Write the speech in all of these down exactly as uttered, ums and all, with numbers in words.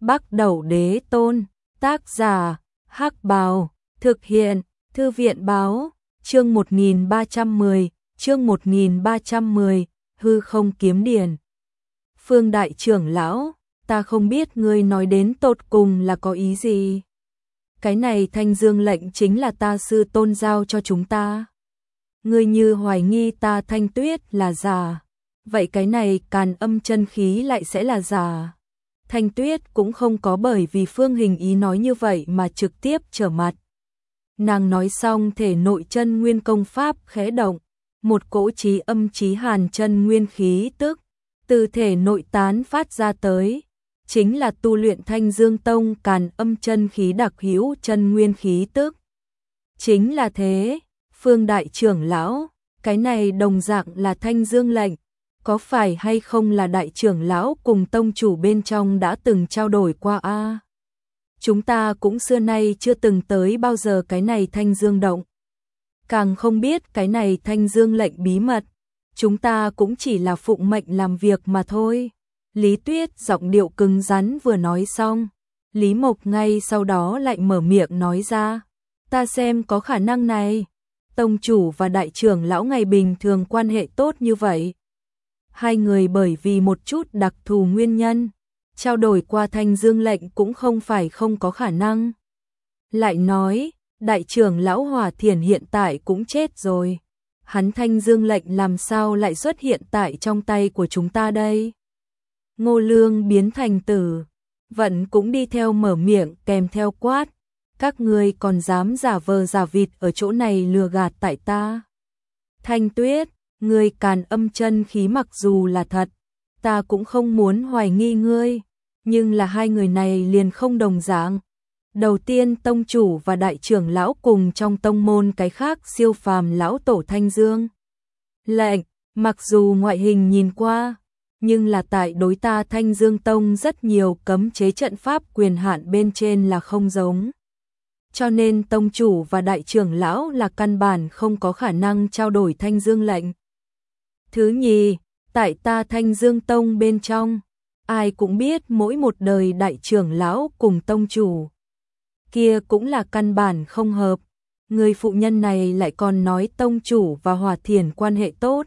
Bắc Đẩu Đế Tôn, tác giả, Hắc Bào, thực hiện, Thư viện báo, chương một nghìn ba trăm mười, chương một nghìn ba trăm mười, hư không kiếm điển. Phương đại trưởng lão, ta không biết ngươi nói đến tột cùng là có ý gì. Cái này Thanh Dương lệnh chính là ta sư tôn giao cho chúng ta. Ngươi như hoài nghi ta Thanh Tuyết là giả, vậy cái này Càn Âm chân khí lại sẽ là giả. Thanh Tuyết cũng không có bởi vì Phương Hình Ý nói như vậy mà trực tiếp trở mặt. Nàng nói xong thể nội chân nguyên công pháp khẽ động, một cỗ chí âm chí hàn chân nguyên khí tức từ thể nội tán phát ra tới, chính là tu luyện Thanh Dương Tông Càn Âm chân khí đặc hữu chân nguyên khí tức. Chính là thế, Phương đại trưởng lão, cái này đồng dạng là Thanh Dương lệnh, có phải hay không là đại trưởng lão cùng tông chủ bên trong đã từng trao đổi qua a? À? Chúng ta cũng xưa nay chưa từng tới bao giờ cái này Thanh Dương động. Càng không biết cái này Thanh Dương lệnh bí mật, chúng ta cũng chỉ là phụng mệnh làm việc mà thôi. Lý Tuyết giọng điệu cứng rắn vừa nói xong, Lý Mộc ngay sau đó lại mở miệng nói ra, ta xem có khả năng này. Tông chủ và đại trưởng lão ngày bình thường quan hệ tốt như vậy. Hai người bởi vì một chút đặc thù nguyên nhân, trao đổi qua Thanh Dương lệnh cũng không phải không có khả năng. Lại nói, đại trưởng lão Hỏa Thiển hiện tại cũng chết rồi. Hắn Thanh Dương lệnh làm sao lại xuất hiện tại trong tay của chúng ta đây? Ngô Lương biến thành tử, vẫn cũng đi theo mở miệng kèm theo quát. Các ngươi còn dám giả vờ giả vịt ở chỗ này lừa gạt tại ta. Thanh Tuyết, ngươi Càn Âm chân khí mặc dù là thật, ta cũng không muốn hoài nghi ngươi, nhưng là hai người này liền không đồng dạng. Đầu tiên tông chủ và đại trưởng lão cùng trong tông môn cái khác siêu phàm lão tổ Thanh Dương lệnh, mặc dù ngoại hình nhìn qua, nhưng là tại đối ta Thanh Dương Tông rất nhiều cấm chế trận pháp quyền hạn bên trên là không giống. Cho nên tông chủ và đại trưởng lão là căn bản không có khả năng trao đổi Thanh Dương lệnh. Thứ nhì, tại ta Thanh Dương Tông bên trong, ai cũng biết mỗi một đời đại trưởng lão cùng tông chủ kia cũng là căn bản không hợp. Người phụ nhân này lại còn nói tông chủ và Hỏa Thiển quan hệ tốt.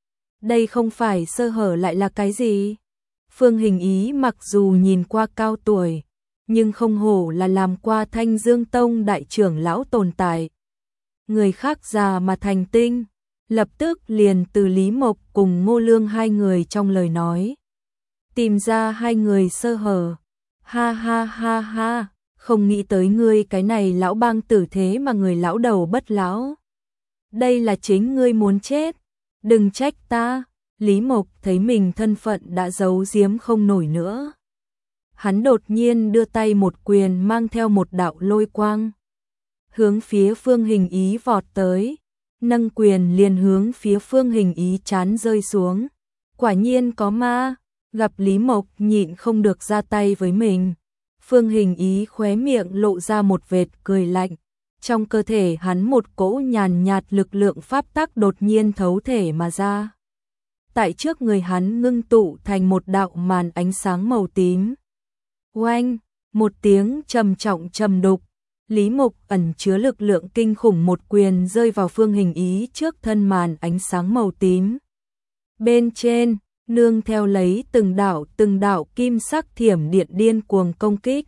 Đây không phải sơ hở lại là cái gì? Phương Hình Ý mặc dù nhìn qua cao tuổi, nhưng không hổ là làm qua Thanh Dương Tông đại trưởng lão tồn tại. Người khác già mà thành tinh, lập tức liền từ Lý Mộc cùng Ngô Lương hai người trong lời nói tìm ra hai người sơ hở. Ha ha ha ha, không nghĩ tới ngươi cái này lão bang tử thế mà người lão đầu bất lão. Đây là chính ngươi muốn chết, đừng trách ta. Lý Mộc thấy mình thân phận đã giấu giếm không nổi nữa. Hắn đột nhiên đưa tay một quyền mang theo một đạo lôi quang, hướng phía Phương Hình Ý vọt tới, nâng quyền liền hướng phía Phương Hình Ý chán rơi xuống. Quả nhiên có ma, gặp Lý Mộc nhịn không được ra tay với mình. Phương Hình Ý khóe miệng lộ ra một vệt cười lạnh, trong cơ thể hắn một cỗ nhàn nhạt lực lượng pháp tắc đột nhiên thấu thể mà ra. Tại trước người hắn ngưng tụ thành một đạo màn ánh sáng màu tím. Oanh, một tiếng trầm trọng trầm đục, Lý Mộc ẩn chứa lực lượng kinh khủng một quyền rơi vào Phương Hình Ý trước thân màn ánh sáng màu tím. Bên trên, nương theo lấy từng đạo từng đạo kim sắc thiểm điện điên cuồng công kích.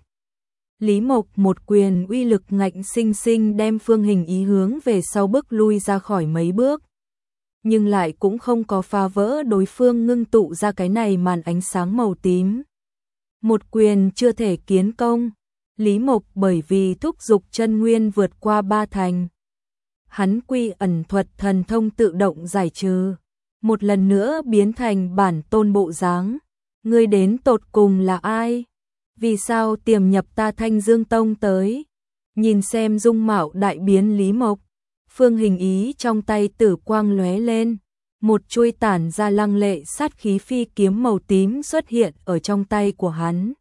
Lý Mộc một quyền uy lực ngạnh sinh sinh đem Phương Hình Ý hướng về sau bước lui ra khỏi mấy bước, nhưng lại cũng không có phá vỡ đối phương ngưng tụ ra cái này màn ánh sáng màu tím. Một quyền chưa thể kiến công, Lý Mộc bởi vì thúc dục chân nguyên vượt qua ba thành. Hắn quy ẩn thuật thần thông tự động giải trừ, một lần nữa biến thành bản tôn bộ dáng. Ngươi đến tột cùng là ai? Vì sao tiềm nhập ta Thanh Dương Tông tới? Nhìn xem dung mạo đại biến Lý Mộc, Phương Hình Ý trong tay tử quang lóe lên, một chuôi tản ra lăng lệ sát khí phi kiếm màu tím xuất hiện ở trong tay của hắn.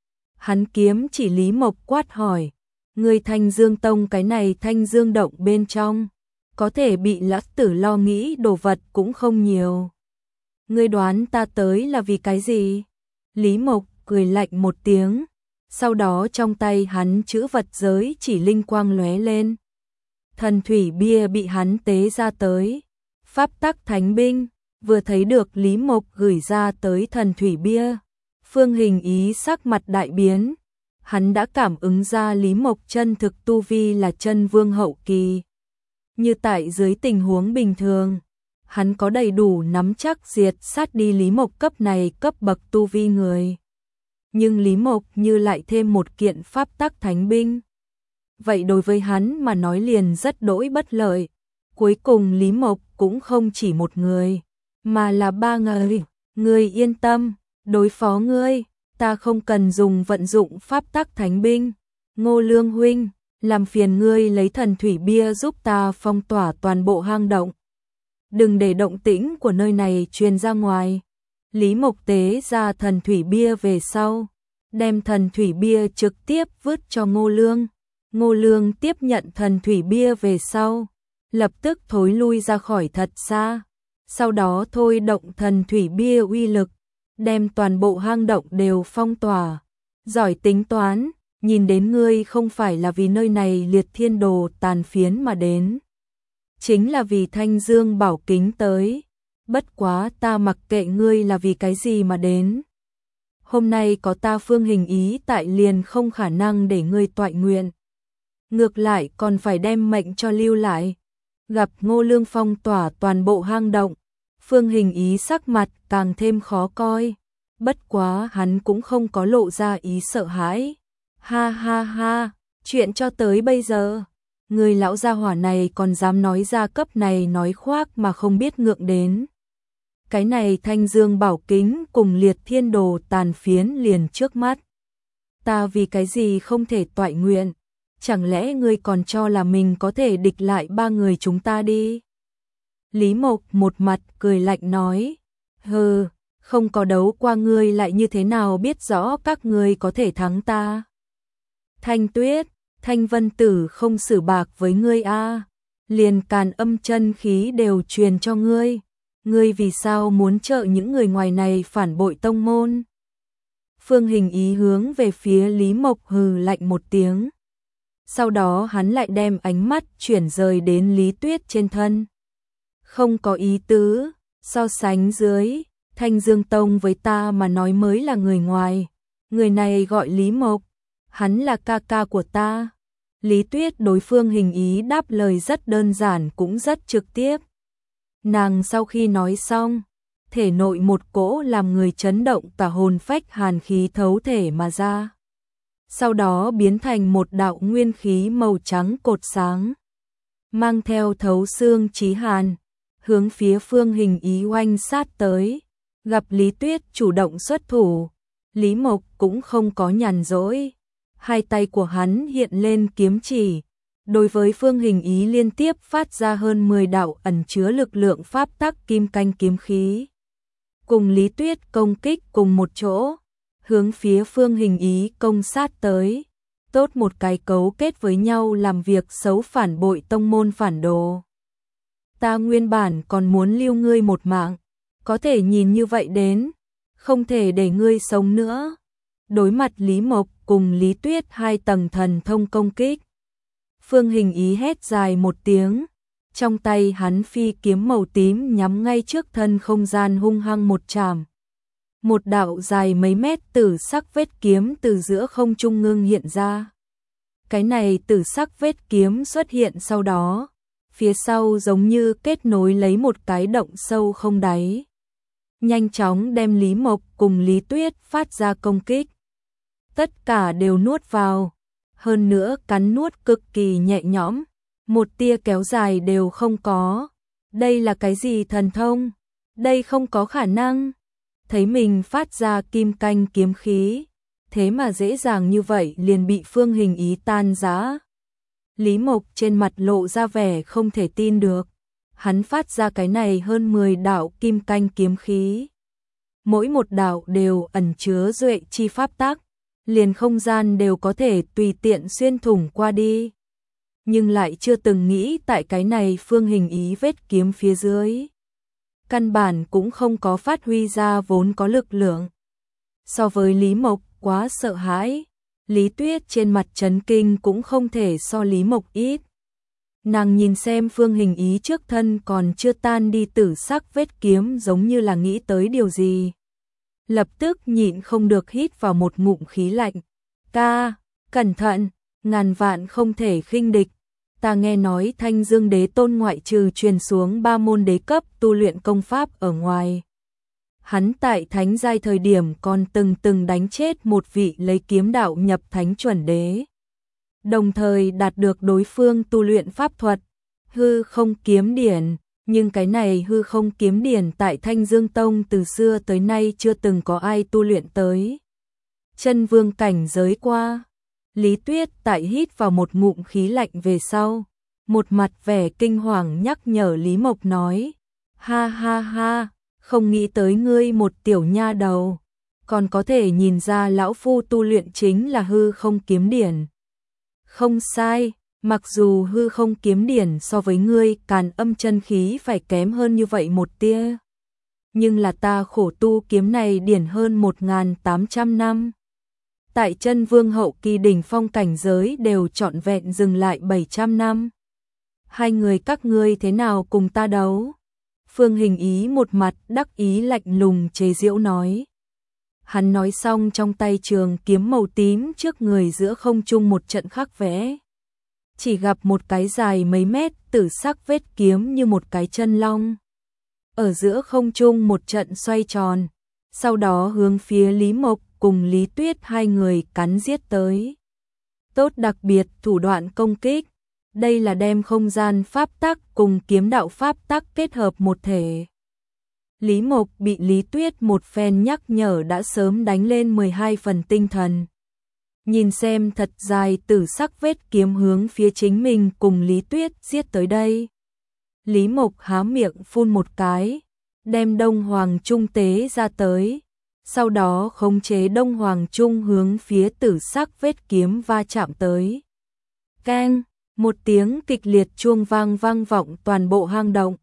Hắn kiếm chỉ Lý Mộc quát hỏi, người Thanh Dương Tông cái này Thanh Dương động bên trong, có thể bị lão tử lo nghĩ đồ vật cũng không nhiều. Ngươi đoán ta tới là vì cái gì? Lý Mộc cười lạnh một tiếng, Sau đó trong tay hắn chữ vật giới chỉ linh quang lóe lên. Thần thủy bia bị hắn tế ra tới. Pháp tắc thánh binh, vừa thấy được Lý Mộc gửi ra tới thần thủy bia. Phương Hình Ý sắc mặt đại biến. Hắn đã cảm ứng ra Lý Mộc chân thực tu vi là chân vương hậu kỳ. Như tại dưới tình huống bình thường, hắn có đầy đủ nắm chắc diệt sát đi Lý Mộc cấp này cấp bậc tu vi người. Nhưng Lý Mộc như lại thêm một kiện pháp tắc thánh binh. Vậy đối với hắn mà nói liền rất đỗi bất lợi. Cuối cùng Lý Mộc cũng không chỉ một người, mà là ba người. Ngươi yên tâm, đối phó ngươi, ta không cần dùng vận dụng pháp tắc thánh binh. Ngô Lương huynh, làm phiền ngươi lấy thần thủy bia giúp ta phong tỏa toàn bộ hang động. Đừng để động tĩnh của nơi này truyền ra ngoài. Lý Mộc tế ra thần thủy bia về sau, đem thần thủy bia trực tiếp vứt cho Ngô Lương. Ngô Lương tiếp nhận thần thủy bia về sau, lập tức thối lui ra khỏi thật xa. Sau đó thôi động thần thủy bia uy lực, đem toàn bộ hang động đều phong tỏa. Giỏi tính toán, nhìn đến ngươi không phải là vì nơi này liệt thiên đồ tàn phiến mà đến. Chính là vì Thanh Dương bảo kính tới. Bất quá ta mặc kệ ngươi là vì cái gì mà đến. Hôm nay có ta Phương Hình Ý tại liền không khả năng để ngươi toại nguyện. Ngược lại còn phải đem mệnh cho lưu lại. Gặp Ngô Lương phong tỏa toàn bộ hang động, Phương Hình Ý sắc mặt càng thêm khó coi. Bất quá hắn cũng không có lộ ra ý sợ hãi. Ha ha ha, chuyện cho tới bây giờ, người lão gia hỏa này còn dám nói ra cấp này nói khoác mà không biết ngượng đến. Cái này Thanh Dương bảo kính cùng liệt thiên đồ tàn phiến liền trước mắt. Ta vì cái gì không thể toại nguyện? Chẳng lẽ ngươi còn cho là mình có thể địch lại ba người chúng ta đi? Lý Mộc một mặt cười lạnh nói. Hừ, không có đấu qua ngươi lại như thế nào biết rõ các ngươi có thể thắng ta? Thanh Tuyết, Thanh Vân Tử không xử bạc với ngươi a, liền càn âm chân khí đều truyền cho ngươi. Ngươi vì sao muốn trợ những người ngoài này phản bội tông môn? Phương Hình Ý hướng về phía Lý Mộc hừ lạnh một tiếng. Sau đó hắn lại đem ánh mắt chuyển rời đến Lý Tuyết trên thân. Không có ý tứ, so sánh dưới, Thanh Dương Tông với ta mà nói mới là người ngoài. Người này gọi Lý Mộc, hắn là ca ca của ta. Lý Tuyết đối Phương Hình Ý đáp lời rất đơn giản cũng rất trực tiếp. Nàng sau khi nói xong, thể nội một cỗ làm người chấn động cả hồn phách hàn khí thấu thể mà ra. Sau đó biến thành một đạo nguyên khí màu trắng cột sáng, mang theo thấu xương chí hàn, hướng phía Phương Hình Ý oanh sát tới. Gặp Lý Tuyết chủ động xuất thủ, Lý Mộc cũng không có nhàn rỗi. Hai tay của hắn hiện lên kiếm chỉ, đối với Phương Hình Ý liên tiếp phát ra hơn mười đạo ẩn chứa lực lượng pháp tắc kim canh kiếm khí. Cùng Lý Tuyết công kích cùng một chỗ, hướng phía Phương Hình Ý công sát tới. Tốt một cái cấu kết với nhau làm việc xấu phản bội tông môn phản đồ. Ta nguyên bản còn muốn lưu ngươi một mạng, có thể nhìn như vậy đến, không thể để ngươi sống nữa. Đối mặt Lý Mộc cùng Lý Tuyết hai tầng thần thông công kích, Phương Hình Ý hét dài một tiếng, trong tay hắn phi kiếm màu tím nhắm ngay trước thân không gian hung hăng một chạm. Một đạo dài mấy mét tử sắc vết kiếm từ giữa không trung ngưng hiện ra. Cái này tử sắc vết kiếm xuất hiện sau đó, phía sau giống như kết nối lấy một cái động sâu không đáy. Nhanh chóng đem Lý Mộc cùng Lý Tuyết phát ra công kích. Tất cả đều nuốt vào, hơn nữa cắn nuốt cực kỳ nhẹ nhõm, một tia kéo dài đều không có. Đây là cái gì thần thông? Đây không có khả năng. Thấy mình phát ra kim canh kiếm khí, thế mà dễ dàng như vậy liền bị Phương Hình Ý tan rã. Lý Mộc trên mặt lộ ra vẻ không thể tin được. Hắn phát ra cái này hơn mười đạo kim canh kiếm khí. Mỗi một đạo đều ẩn chứa duệ chi pháp tắc, liền không gian đều có thể tùy tiện xuyên thủng qua đi. Nhưng lại chưa từng nghĩ tại cái này Phương Hình Ý vết kiếm phía dưới, căn bản cũng không có phát huy ra vốn có lực lượng. So với Lý Mộc quá sợ hãi, Lý Tuyết trên mặt chấn kinh cũng không thể so Lý Mộc ít. Nàng nhìn xem Phương Hình Ý trước thân còn chưa tan đi tử sắc vết kiếm giống như là nghĩ tới điều gì. Lập tức nhịn không được hít vào một ngụm khí lạnh. Ca, cẩn thận, ngàn vạn không thể khinh địch. Ta nghe nói Thanh Dương Đế Tôn ngoại trừ truyền xuống ba môn đế cấp tu luyện công pháp ở ngoài. Hắn tại thánh giai thời điểm còn từng từng đánh chết một vị lấy kiếm đạo nhập thánh chuẩn đế. Đồng thời đạt được đối phương tu luyện pháp thuật, hư không kiếm điển, nhưng cái này hư không kiếm điển tại Thanh Dương Tông từ xưa tới nay chưa từng có ai tu luyện tới. Chân vương cảnh giới qua, Lý Tuyết tại hít vào một ngụm khí lạnh về sau, một mặt vẻ kinh hoàng nhắc nhở Lý Mộc nói, ha ha ha, không nghĩ tới ngươi một tiểu nha đầu, còn có thể nhìn ra lão phu tu luyện chính là hư không kiếm điển. Không sai, mặc dù hư không kiếm điển so với ngươi càn âm chân khí phải kém hơn như vậy một tia, nhưng là ta khổ tu kiếm này điển hơn một nghìn tám trăm năm. Tại chân vương hậu kỳ đỉnh phong cảnh giới đều trọn vẹn dừng lại bảy trăm năm. Hai người các ngươi thế nào cùng ta đấu? Phương Hình Ý một mặt đắc ý lạnh lùng chế giễu nói. Hắn nói xong trong tay trường kiếm màu tím trước người giữa không trung một trận khắc vẽ. Chỉ gặp một cái dài mấy mét tử sắc vết kiếm như một cái chân long. Ở giữa không trung một trận xoay tròn, sau đó hướng phía Lý Mộc cùng Lý Tuyết hai người cắn giết tới. Tốt đặc biệt thủ đoạn công kích, đây là đem không gian pháp tắc cùng kiếm đạo pháp tắc kết hợp một thể. Lý Mộc bị Lý Tuyết một phen nhắc nhở đã sớm đánh lên mười hai phần tinh thần. Nhìn xem thật dài tử sắc vết kiếm hướng phía chính mình cùng Lý Tuyết giết tới đây. Lý Mộc há miệng phun một cái, đem Đông Hoàng Trung tế ra tới. Sau đó khống chế Đông Hoàng Trung hướng phía tử sắc vết kiếm va chạm tới. Keng, một tiếng kịch liệt chuông vang vang vọng toàn bộ hang động.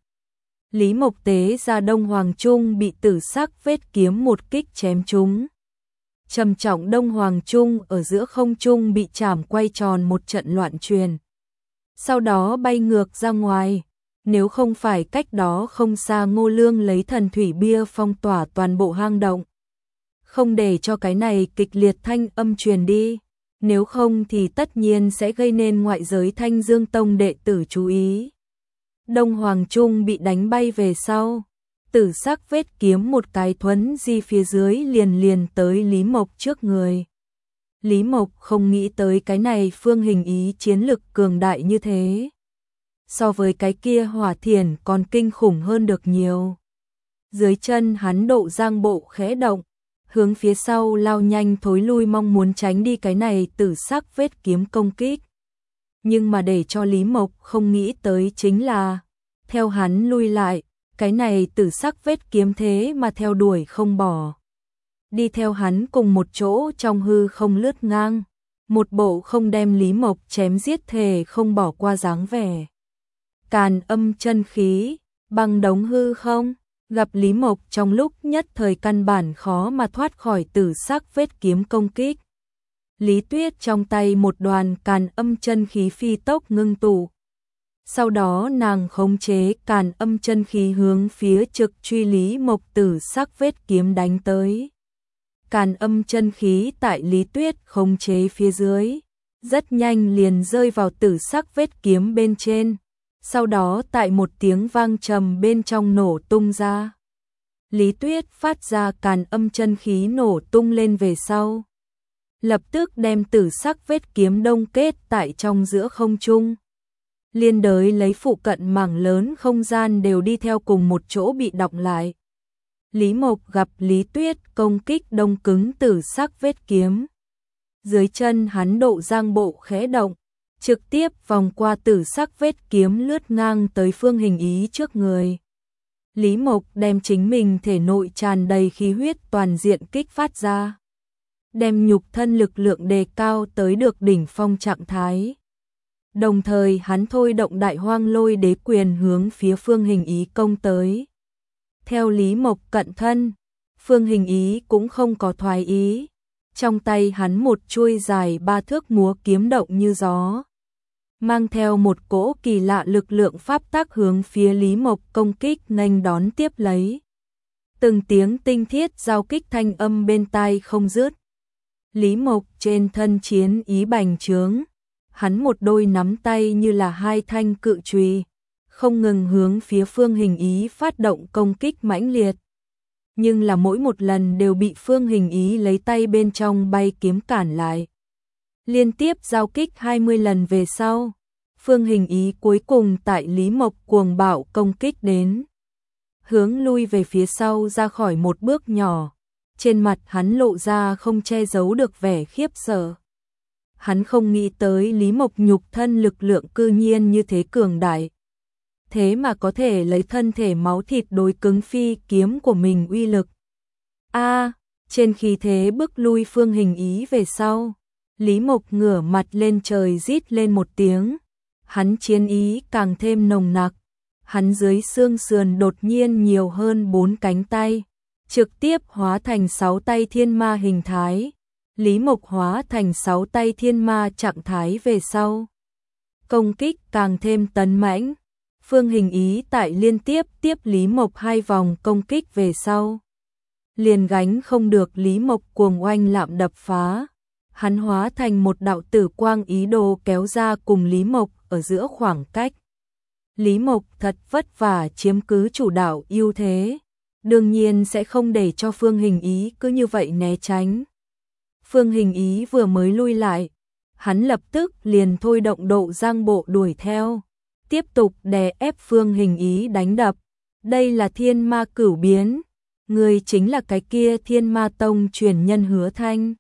Lý Mộc tế ra Đông Hoàng Trung bị tử sắc vết kiếm một kích chém trúng. Trầm trọng Đông Hoàng Trung ở giữa không trung bị chảm quay tròn một trận loạn truyền. Sau đó bay ngược ra ngoài, nếu không phải cách đó không xa Ngô Lương lấy thần thủy bia phong tỏa toàn bộ hang động. Không để cho cái này kịch liệt thanh âm truyền đi, nếu không thì tất nhiên sẽ gây nên ngoại giới Thanh Dương Tông đệ tử chú ý. Đông Hoàng Trung bị đánh bay về sau, tử sắc vết kiếm một cái thuấn di phía dưới liền liền tới Lý Mộc trước người. Lý Mộc không nghĩ tới cái này Phương Hình Ý chiến lực cường đại như thế. So với cái kia Hỏa Thiển còn kinh khủng hơn được nhiều. Dưới chân hắn độ giang bộ khẽ động, hướng phía sau lao nhanh thối lui mong muốn tránh đi cái này tử sắc vết kiếm công kích. Nhưng mà để cho Lý Mộc không nghĩ tới chính là, theo hắn lui lại, cái này tử sắc vết kiếm thế mà theo đuổi không bỏ. Đi theo hắn cùng một chỗ trong hư không lướt ngang, một bộ không đem Lý Mộc chém giết thề không bỏ qua dáng vẻ. Càn âm chân khí, băng đống hư không, gặp Lý Mộc trong lúc nhất thời căn bản khó mà thoát khỏi tử sắc vết kiếm công kích. Lý Tuyết trong tay một đoàn càn âm chân khí phi tốc ngưng tụ. Sau đó nàng khống chế càn âm chân khí hướng phía trực truy Lý Mộc tử sắc vết kiếm đánh tới. Càn âm chân khí tại Lý Tuyết khống chế phía dưới, rất nhanh liền rơi vào tử sắc vết kiếm bên trên. Sau đó tại một tiếng vang trầm bên trong nổ tung ra. Lý Tuyết phát ra càn âm chân khí nổ tung lên về sau. Lập tức đem tử sắc vết kiếm đông kết tại trong giữa không trung. Liên đới lấy phụ cận mảng lớn không gian đều đi theo cùng một chỗ bị đọng lại. Lý Mộc gặp Lý Tuyết công kích đông cứng tử sắc vết kiếm. Dưới chân hắn độ giang bộ khẽ động, trực tiếp vòng qua tử sắc vết kiếm lướt ngang tới Phương Hình Ý trước người. Lý Mộc đem chính mình thể nội tràn đầy khí huyết toàn diện kích phát ra. Đem nhục thân lực lượng đề cao tới được đỉnh phong trạng thái. Đồng thời hắn thôi động đại hoang lôi đế quyền hướng phía Phương Hình Ý công tới. Theo Lý Mộc cận thân, Phương Hình Ý cũng không có thoái ý. trong tay hắn một chuôi dài ba thước múa kiếm động như gió, mang theo một cỗ kỳ lạ lực lượng pháp tắc hướng phía Lý Mộc công kích nghênh đón tiếp lấy. Từng tiếng tinh thiết giao kích thanh âm bên tai không dứt. Lý Mộc trên thân chiến ý bành trướng, hắn một đôi nắm tay như là hai thanh cự chùy, không ngừng hướng phía Phương Hình Ý phát động công kích mãnh liệt. Nhưng là mỗi một lần đều bị Phương Hình Ý lấy tay bên trong bay kiếm cản lại. Liên tiếp giao kích hai mươi lần về sau, Phương Hình Ý cuối cùng tại Lý Mộc cuồng bạo công kích đến, hướng lui về phía sau ra khỏi một bước nhỏ, trên mặt hắn lộ ra không che giấu được vẻ khiếp sợ. Hắn không nghĩ tới Lý Mộc nhục thân lực lượng cư nhiên như thế cường đại, thế mà có thể lấy thân thể máu thịt đối cứng phi kiếm của mình uy lực. A, trên khí thế bức lui Phương Hình Ý về sau, Lý Mộc ngửa mặt lên trời rít lên một tiếng, hắn chiến ý càng thêm nồng nặc, hắn dưới xương sườn đột nhiên nhiều hơn bốn cánh tay, trực tiếp hóa thành sáu tay thiên ma hình thái. Lý Mộc hóa thành sáu tay thiên ma trạng thái về sau, công kích càng thêm tấn mãnh. Phương Hình Ý tại liên tiếp tiếp Lý Mộc hai vòng công kích về sau, liền gánh không được Lý Mộc cuồng oanh lạm đập phá, hắn hóa thành một đạo tử quang ý đồ kéo ra cùng Lý Mộc ở giữa khoảng cách. Lý Mộc thật vất vả chiếm cứ chủ đạo ưu thế, đương nhiên sẽ không để cho Phương Hình Ý cứ như vậy né tránh. Phương Hình Ý vừa mới lui lại, hắn lập tức liền thôi động độ giang bộ đuổi theo, tiếp tục đè ép Phương Hình Ý đánh đập. Đây là thiên ma cửu biến, người chính là cái kia Thiên Ma Tông truyền nhân Hứa Thanh.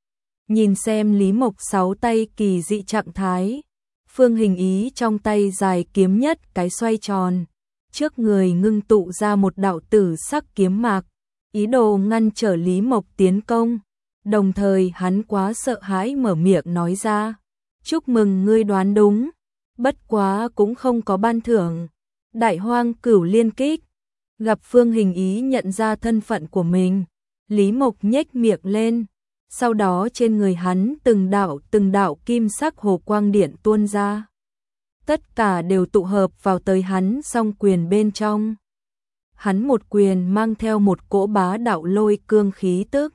Nhìn xem Lý Mộc sáu tay kỳ dị trạng thái, Phương Hình Ý trong tay dài kiếm nhất cái xoay tròn, trước người ngưng tụ ra một đạo tử sắc kiếm mạc, ý đồ ngăn trở Lý Mộc tiến công. Đồng thời hắn quá sợ hãi mở miệng nói ra, chúc mừng ngươi đoán đúng, bất quá cũng không có ban thưởng. Đại Hoang Cửu Liên Kích. Gặp Phương Hình Ý nhận ra thân phận của mình, Lý Mộc nhếch miệng lên, sau đó trên người hắn từng đạo từng đạo kim sắc hồ quang điện tuôn ra. Tất cả đều tụ hợp vào tới hắn song quyền bên trong. Hắn một quyền mang theo một cỗ bá đạo lôi cương khí tức,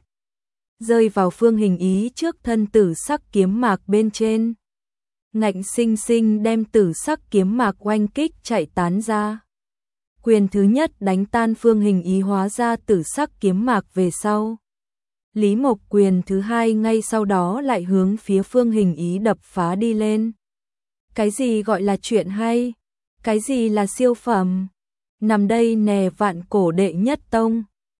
rơi vào Phương Hình Ý trước thân tử sắc kiếm mạc bên trên, ngạnh sinh sinh đem tử sắc kiếm mạc oanh kích chạy tán ra. Quyền thứ nhất đánh tan Phương Hình Ý hóa ra tử sắc kiếm mạc về sau, Lý Mộc quyền thứ hai ngay sau đó lại hướng phía Phương Hình Ý đập phá đi lên. Cái gì gọi là chuyện hay? Cái gì là siêu phẩm? Nằm đây nè vạn cổ đệ nhất tông.